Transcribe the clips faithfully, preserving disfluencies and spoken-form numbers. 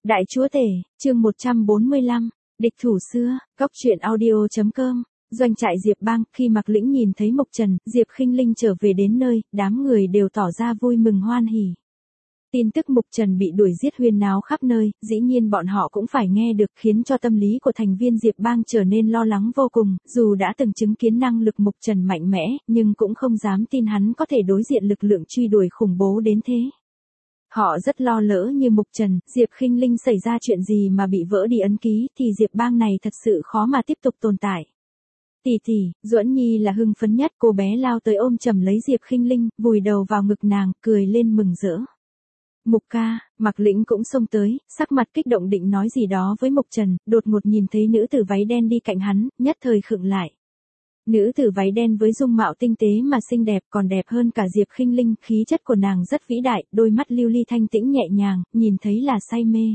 Đại chúa tể, chương một trăm bốn mươi lăm, địch thủ xưa, góc truyện audio chấm com, doanh trại Diệp Bang. Khi Mạc Lĩnh nhìn thấy Mục Trần, Diệp Khinh Linh trở về đến nơi, đám người đều tỏ ra vui mừng hoan hỉ. Tin tức Mục Trần bị đuổi giết huyên náo khắp nơi, dĩ nhiên bọn họ cũng phải nghe được, khiến cho tâm lý của thành viên Diệp Bang trở nên lo lắng vô cùng, dù đã từng chứng kiến năng lực Mục Trần mạnh mẽ, nhưng cũng không dám tin hắn có thể đối diện lực lượng truy đuổi khủng bố đến thế. Họ rất lo lỡ như Mục Trần, Diệp Khinh Linh xảy ra chuyện gì mà bị vỡ đi ấn ký thì Diệp Bang này thật sự khó mà tiếp tục tồn tại. Tỷ tỷ, Duẫn Nhi là hưng phấn nhất, cô bé lao tới ôm chầm lấy Diệp Khinh Linh, vùi đầu vào ngực nàng, cười lên mừng rỡ. Mục ca, Mạc Lĩnh cũng xông tới, sắc mặt kích động định nói gì đó với Mục Trần, đột ngột nhìn thấy nữ tử váy đen đi cạnh hắn, nhất thời khựng lại. Nữ tử váy đen với dung mạo tinh tế mà xinh đẹp, còn đẹp hơn cả Diệp Khinh Linh, khí chất của nàng rất vĩ đại, đôi mắt lưu ly thanh tĩnh nhẹ nhàng, nhìn thấy là say mê.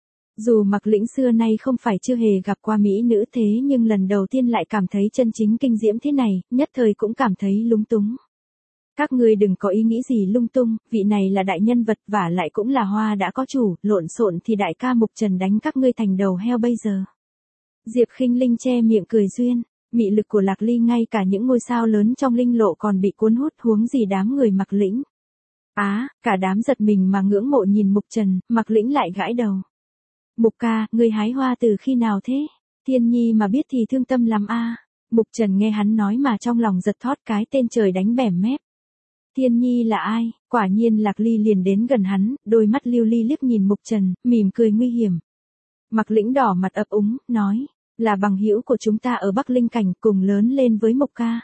Dù Mạc Lĩnh xưa nay không phải chưa hề gặp qua mỹ nữ thế nhưng lần đầu tiên lại cảm thấy chân chính kinh diễm thế này, nhất thời cũng cảm thấy lúng túng. Các ngươi đừng có ý nghĩ gì lung tung, vị này là đại nhân vật và lại cũng là hoa đã có chủ, lộn xộn thì đại ca Mục Trần đánh các ngươi thành đầu heo bây giờ. Diệp Khinh Linh che miệng cười duyên. Mị lực của Lạc Ly ngay cả những ngôi sao lớn trong linh lộ còn bị cuốn hút, huống gì đám người Mạc Lĩnh. Á, à, cả đám giật mình mà ngưỡng mộ nhìn Mục Trần, Mạc Lĩnh lại gãi đầu. Mục ca, ngươi hái hoa từ khi nào thế? Thiên Nhi mà biết thì thương tâm lắm a. À. Mục Trần nghe hắn nói mà trong lòng giật thót, cái tên trời đánh bẻm mép. Thiên Nhi là ai? Quả nhiên Lạc Ly liền đến gần hắn, đôi mắt lưu ly liếc nhìn Mục Trần, mỉm cười nguy hiểm. Mạc Lĩnh đỏ mặt ấp úng, nói. Là bằng hữu của chúng ta ở Bắc Linh Cảnh, cùng lớn lên với Mục ca.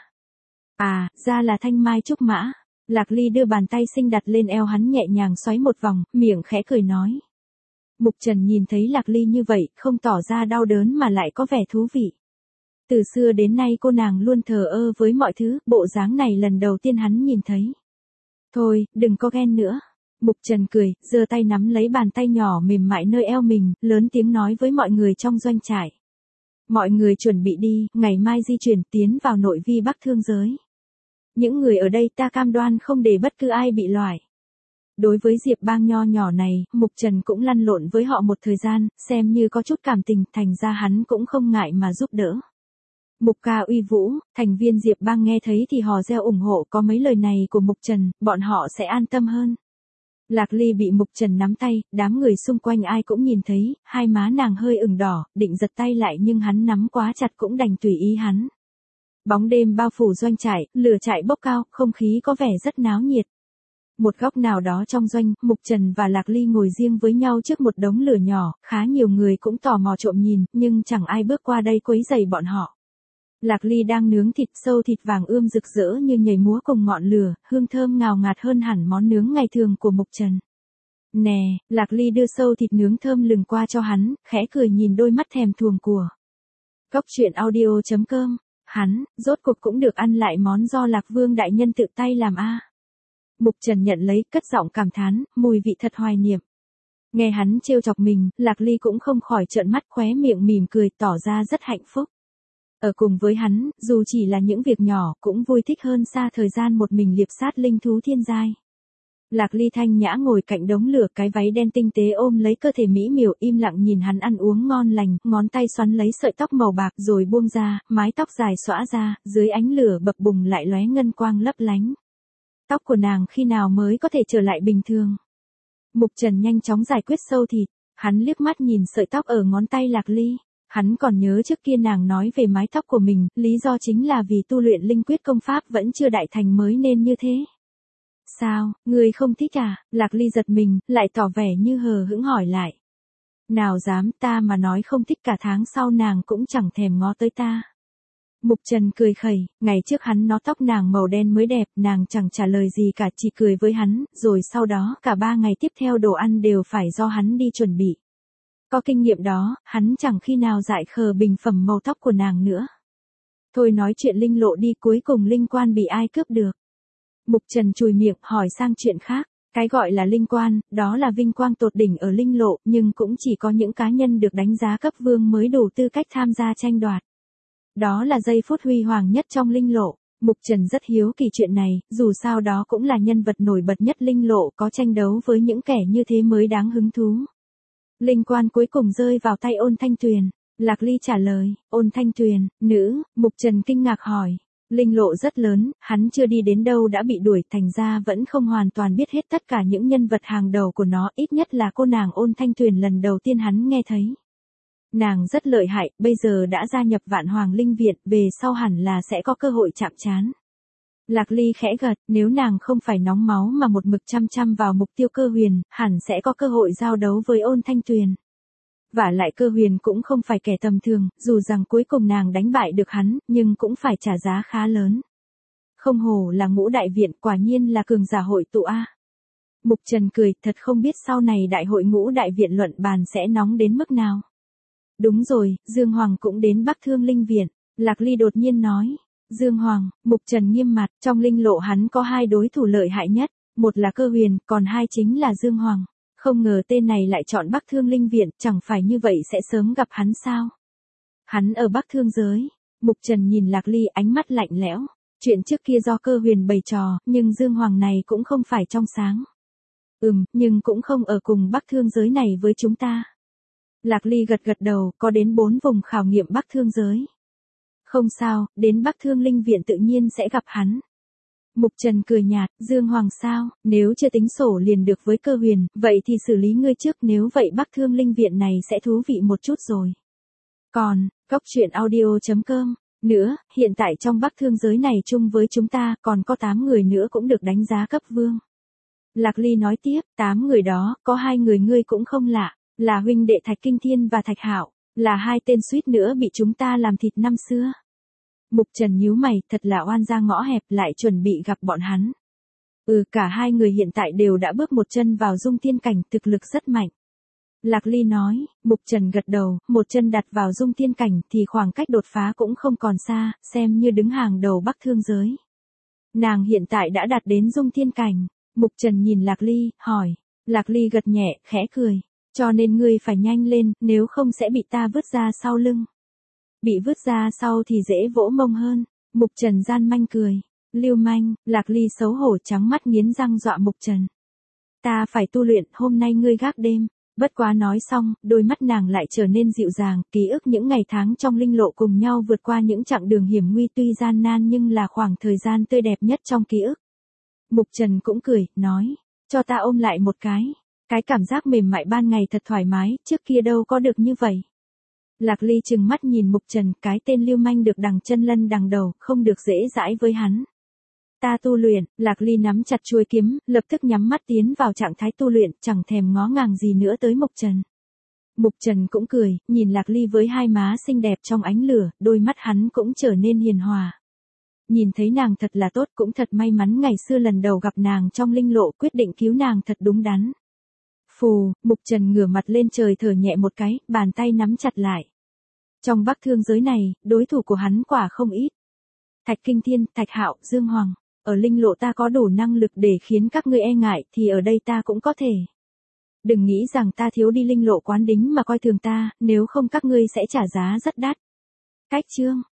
À, ra là Thanh Mai Trúc Mã. Lạc Ly đưa bàn tay xinh đặt lên eo hắn nhẹ nhàng xoáy một vòng, miệng khẽ cười nói. Mục Trần nhìn thấy Lạc Ly như vậy, không tỏ ra đau đớn mà lại có vẻ thú vị. Từ xưa đến nay cô nàng luôn thờ ơ với mọi thứ, bộ dáng này lần đầu tiên hắn nhìn thấy. Thôi, đừng có ghen nữa. Mục Trần cười, giơ tay nắm lấy bàn tay nhỏ mềm mại nơi eo mình, lớn tiếng nói với mọi người trong doanh trại. Mọi người chuẩn bị đi, ngày mai di chuyển tiến vào nội vi Bắc Thương giới. Những người ở đây ta cam đoan không để bất cứ ai bị loại. Đối với Diệp Bang nho nhỏ này, Mục Trần cũng lăn lộn với họ một thời gian, xem như có chút cảm tình, thành ra hắn cũng không ngại mà giúp đỡ. Mục ca uy vũ, thành viên Diệp Bang nghe thấy thì hò reo ủng hộ, có mấy lời này của Mục Trần, bọn họ sẽ an tâm hơn. Lạc Ly bị Mục Trần nắm tay, đám người xung quanh ai cũng nhìn thấy, hai má nàng hơi ửng đỏ, định giật tay lại nhưng hắn nắm quá chặt cũng đành tùy ý hắn. Bóng đêm bao phủ doanh trại, lửa trại bốc cao, không khí có vẻ rất náo nhiệt. Một góc nào đó trong doanh, Mục Trần và Lạc Ly ngồi riêng với nhau trước một đống lửa nhỏ, khá nhiều người cũng tò mò trộm nhìn, nhưng chẳng ai bước qua đây quấy rầy bọn họ. Lạc Ly đang nướng thịt sâu, thịt vàng ươm rực rỡ như nhảy múa cùng ngọn lửa, hương thơm ngào ngạt hơn hẳn món nướng ngày thường của Mục Trần. Nè, Lạc Ly đưa sâu thịt nướng thơm lừng qua cho hắn, khẽ cười nhìn đôi mắt thèm thuồng của. Góc truyện audio chấm com, hắn, rốt cuộc cũng được ăn lại món do Lạc Vương đại nhân tự tay làm a. À. Mục Trần nhận lấy, cất giọng cảm thán, mùi vị thật hoài niệm. Nghe hắn trêu chọc mình, Lạc Ly cũng không khỏi trợn mắt, khóe miệng mỉm cười, tỏ ra rất hạnh phúc. Ở cùng với hắn, dù chỉ là những việc nhỏ, cũng vui thích hơn xa thời gian một mình liệp sát linh thú thiên giai. Lạc Ly thanh nhã ngồi cạnh đống lửa, cái váy đen tinh tế ôm lấy cơ thể mỹ miều, im lặng nhìn hắn ăn uống ngon lành, ngón tay xoắn lấy sợi tóc màu bạc rồi buông ra, mái tóc dài xõa ra, dưới ánh lửa bập bùng lại lóe ngân quang lấp lánh. Tóc của nàng khi nào mới có thể trở lại bình thường? Mục Trần nhanh chóng giải quyết sâu thịt, hắn liếc mắt nhìn sợi tóc ở ngón tay Lạc Ly. Hắn còn nhớ trước kia nàng nói về mái tóc của mình, lý do chính là vì tu luyện linh quyết công pháp vẫn chưa đại thành mới nên như thế. Sao, ngươi không thích à? Lạc Ly giật mình, lại tỏ vẻ như hờ hững hỏi lại. Nào dám, ta mà nói không thích cả tháng sau nàng cũng chẳng thèm ngó tới ta. Mục Trần cười khẩy, ngày trước hắn nó tóc nàng màu đen mới đẹp, nàng chẳng trả lời gì cả, chỉ cười với hắn, rồi sau đó cả ba ngày tiếp theo đồ ăn đều phải do hắn đi chuẩn bị. Có kinh nghiệm đó, hắn chẳng khi nào dại khờ bình phẩm màu tóc của nàng nữa. Thôi nói chuyện linh lộ đi, cuối cùng linh quan bị ai cướp được. Mục Trần chùi miệng hỏi sang chuyện khác, cái gọi là linh quan, đó là vinh quang tột đỉnh ở linh lộ, nhưng cũng chỉ có những cá nhân được đánh giá cấp vương mới đủ tư cách tham gia tranh đoạt. Đó là giây phút huy hoàng nhất trong linh lộ. Mục Trần rất hiếu kỳ chuyện này, dù sao đó cũng là nhân vật nổi bật nhất linh lộ, có tranh đấu với những kẻ như thế mới đáng hứng thú. Linh quan cuối cùng rơi vào tay Ôn Thanh Tuyền. Lạc Ly trả lời, Ôn Thanh Tuyền, nữ, Mục Trần kinh ngạc hỏi. Linh lộ rất lớn, hắn chưa đi đến đâu đã bị đuổi, thành ra vẫn không hoàn toàn biết hết tất cả những nhân vật hàng đầu của nó, ít nhất là cô nàng Ôn Thanh Tuyền lần đầu tiên hắn nghe thấy. Nàng rất lợi hại, bây giờ đã gia nhập Vạn Hoàng Linh Viện, về sau hẳn là sẽ có cơ hội chạm trán. Lạc Ly khẽ gật, nếu nàng không phải nóng máu mà một mực chăm chăm vào mục tiêu Cơ Huyền, hẳn sẽ có cơ hội giao đấu với Ôn Thanh Tuyền. Vả lại Cơ Huyền cũng không phải kẻ tầm thường, dù rằng cuối cùng nàng đánh bại được hắn, nhưng cũng phải trả giá khá lớn. Không hổ là Ngũ Đại Viện, quả nhiên là cường giả hội tụ a. Mục Trần cười, thật không biết sau này đại hội Ngũ Đại Viện luận bàn sẽ nóng đến mức nào. Đúng rồi, Dương Hoàng cũng đến Bắc Thương Linh Viện, Lạc Ly đột nhiên nói. Dương Hoàng, Mục Trần nghiêm mặt, trong linh lộ hắn có hai đối thủ lợi hại nhất, một là Cơ Huyền, còn hai chính là Dương Hoàng. Không ngờ tên này lại chọn Bắc Thương Linh Viện, chẳng phải như vậy sẽ sớm gặp hắn sao? Hắn ở Bắc Thương giới. Mục Trần nhìn Lạc Ly ánh mắt lạnh lẽo. Chuyện trước kia do Cơ Huyền bày trò, nhưng Dương Hoàng này cũng không phải trong sáng. Ừm, nhưng cũng không ở cùng Bắc Thương giới này với chúng ta. Lạc Ly gật gật đầu, có đến bốn vùng khảo nghiệm Bắc Thương giới. Không sao, đến Bắc Thương Linh Viện tự nhiên sẽ gặp hắn. Mục Trần cười nhạt, Dương Hoàng sao, nếu chưa tính sổ liền được với Cơ Huyền, vậy thì xử lý ngươi trước, nếu vậy Bắc Thương Linh Viện này sẽ thú vị một chút rồi. Còn, góc truyện audio chấm com, nữa, hiện tại trong Bắc Thương giới này chung với chúng ta, còn có tám người nữa cũng được đánh giá cấp vương. Lạc Ly nói tiếp, tám người đó, có hai người ngươi cũng không lạ, là huynh đệ Thạch Kinh Thiên và Thạch Hạo, là hai tên suýt nữa bị chúng ta làm thịt năm xưa. Mục Trần nhíu mày, thật là oan ra ngõ hẹp, lại chuẩn bị gặp bọn hắn. Ừ, cả hai người hiện tại đều đã bước một chân vào dung tiên cảnh, thực lực rất mạnh. Lạc Ly nói, Mục Trần gật đầu, một chân đặt vào dung tiên cảnh thì khoảng cách đột phá cũng không còn xa, xem như đứng hàng đầu Bắc Thương giới. Nàng hiện tại đã đạt đến dung tiên cảnh. Mục Trần nhìn Lạc Ly, hỏi. Lạc Ly gật nhẹ, khẽ cười. Cho nên ngươi phải nhanh lên, nếu không sẽ bị ta vứt ra sau lưng. Bị vứt ra sau thì dễ vỗ mông hơn. Mục Trần gian manh cười. Lưu manh, Lạc Ly xấu hổ trắng mắt nghiến răng dọa Mục Trần. Ta phải tu luyện, hôm nay ngươi gác đêm. Bất quá nói xong, đôi mắt nàng lại trở nên dịu dàng, ký ức những ngày tháng trong linh lộ cùng nhau vượt qua những chặng đường hiểm nguy tuy gian nan nhưng là khoảng thời gian tươi đẹp nhất trong ký ức. Mục Trần cũng cười, nói, cho ta ôm lại một cái. Cái cảm giác mềm mại ban ngày thật thoải mái, trước kia đâu có được như vậy. Lạc Ly trừng mắt nhìn Mục Trần, cái tên lưu manh được đằng chân lân đằng đầu, không được dễ dãi với hắn. Ta tu luyện, Lạc Ly nắm chặt chuôi kiếm, lập tức nhắm mắt tiến vào trạng thái tu luyện, chẳng thèm ngó ngàng gì nữa tới Mục Trần. Mục Trần cũng cười, nhìn Lạc Ly với hai má xinh đẹp trong ánh lửa, đôi mắt hắn cũng trở nên hiền hòa. Nhìn thấy nàng thật là tốt, cũng thật may mắn ngày xưa lần đầu gặp nàng trong linh lộ, quyết định cứu nàng thật đúng đắn. Phù, Mục Trần ngửa mặt lên trời thở nhẹ một cái, bàn tay nắm chặt lại. Trong Bắc Thương giới này, đối thủ của hắn quả không ít. Thạch Kinh Thiên, Thạch Hạo, Dương Hoàng, ở linh lộ ta có đủ năng lực để khiến các ngươi e ngại, thì ở đây ta cũng có thể. Đừng nghĩ rằng ta thiếu đi linh lộ quán đính mà coi thường ta, nếu không các ngươi sẽ trả giá rất đắt. Cách chương